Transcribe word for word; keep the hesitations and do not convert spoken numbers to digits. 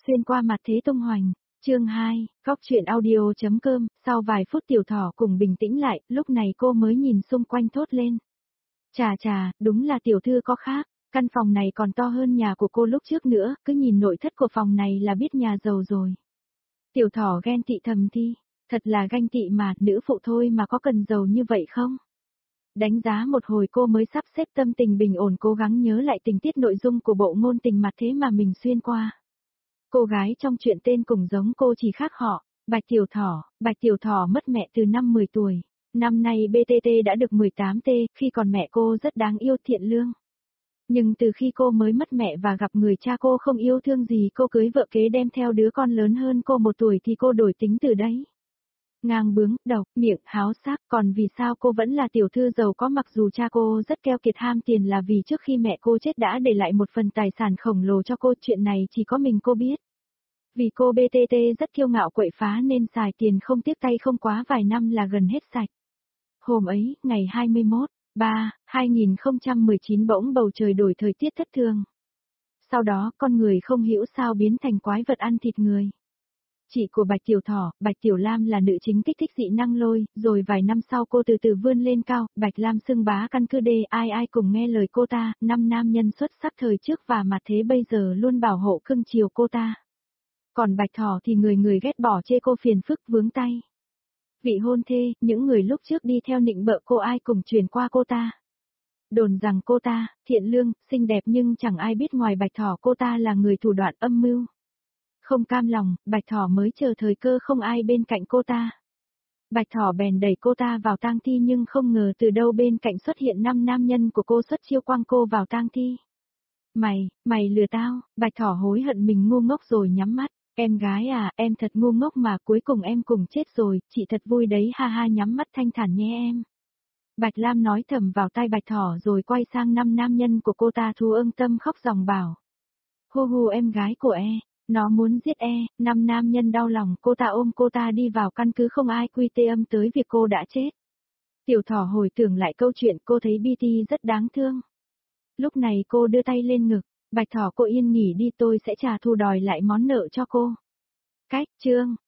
xuyên qua mặt thế tung hoành. Chương hai, Góc truyện audio.com, sau vài phút Tiểu Thỏ cùng bình tĩnh lại, lúc này cô mới nhìn xung quanh thốt lên. Chà chà, đúng là tiểu thư có khác, căn phòng này còn to hơn nhà của cô lúc trước nữa, cứ nhìn nội thất của phòng này là biết nhà giàu rồi. Tiểu Thỏ ghen tị thầm thi, thật là ganh tị mà, nữ phụ thôi mà có cần giàu như vậy không? Đánh giá một hồi cô mới sắp xếp tâm tình bình ổn cố gắng nhớ lại tình tiết nội dung của bộ ngôn tình mặt thế mà mình xuyên qua. Cô gái trong chuyện tên cùng giống cô chỉ khác họ, Bạch Tiểu Thỏ. Bạch Tiểu Thỏ mất mẹ từ năm mười tuổi, năm nay bê tê tê đã được mười tám tê, khi còn mẹ cô rất đáng yêu thiện lương. Nhưng từ khi cô mới mất mẹ và gặp người cha cô không yêu thương gì, cô cưới vợ kế đem theo đứa con lớn hơn cô một tuổi thì cô đổi tính từ đấy. Ngang bướng, độc, miệng, háo sắc, còn vì sao cô vẫn là tiểu thư giàu có mặc dù cha cô rất keo kiệt ham tiền là vì trước khi mẹ cô chết đã để lại một phần tài sản khổng lồ cho cô, chuyện này chỉ có mình cô biết. Vì cô bê tê tê rất kiêu ngạo quậy phá nên xài tiền không tiếc tay, không quá vài năm là gần hết sạch. Hôm ấy, ngày hai mươi mốt tháng ba, hai nghìn không trăm mười chín bỗng bầu trời đổi thời tiết thất thường. Sau đó con người không hiểu sao biến thành quái vật ăn thịt người. Chị của Bạch Tiểu Thỏ, Bạch Tiểu Lam là nữ chính kích thích dị năng lôi, rồi vài năm sau cô từ từ vươn lên cao, Bạch Lam xưng bá căn cứ đê, ai ai cùng nghe lời cô ta, năm nam nhân xuất sắc thời trước và mặt thế bây giờ luôn bảo hộ cưng chiều cô ta. Còn Bạch Thỏ thì người người ghét bỏ chê cô phiền phức vướng tay. Vị hôn thê, những người lúc trước đi theo nịnh bợ cô ai cùng truyền qua cô ta. Đồn rằng cô ta, thiện lương, xinh đẹp nhưng chẳng ai biết ngoài Bạch Thỏ cô ta là người thủ đoạn âm mưu. Không cam lòng, Bạch Thỏ mới chờ thời cơ không ai bên cạnh cô ta. Bạch Thỏ bèn đẩy cô ta vào tang thi nhưng không ngờ từ đâu bên cạnh xuất hiện năm nam nhân của cô xuất chiêu quăng cô vào tang thi. Mày, mày lừa tao, Bạch Thỏ hối hận mình ngu ngốc rồi nhắm mắt. Em gái à, em thật ngu ngốc mà cuối cùng em cùng chết rồi, chị thật vui đấy ha ha, nhắm mắt thanh thản nhé em. Bạch Lam nói thầm vào tai Bạch Thỏ rồi quay sang năm nam nhân của cô ta thu ưng tâm khóc ròng bảo. Hu hu em gái của e, nó muốn giết e, năm nam nhân đau lòng cô ta ôm cô ta đi vào căn cứ không ai quy tê âm tới việc cô đã chết. Tiểu Thỏ hồi tưởng lại câu chuyện cô thấy bê tê rất đáng thương. Lúc này cô đưa tay lên ngực. Bạch Thỏ cô yên nghỉ đi, tôi sẽ trả thù đòi lại món nợ cho cô. Cách chương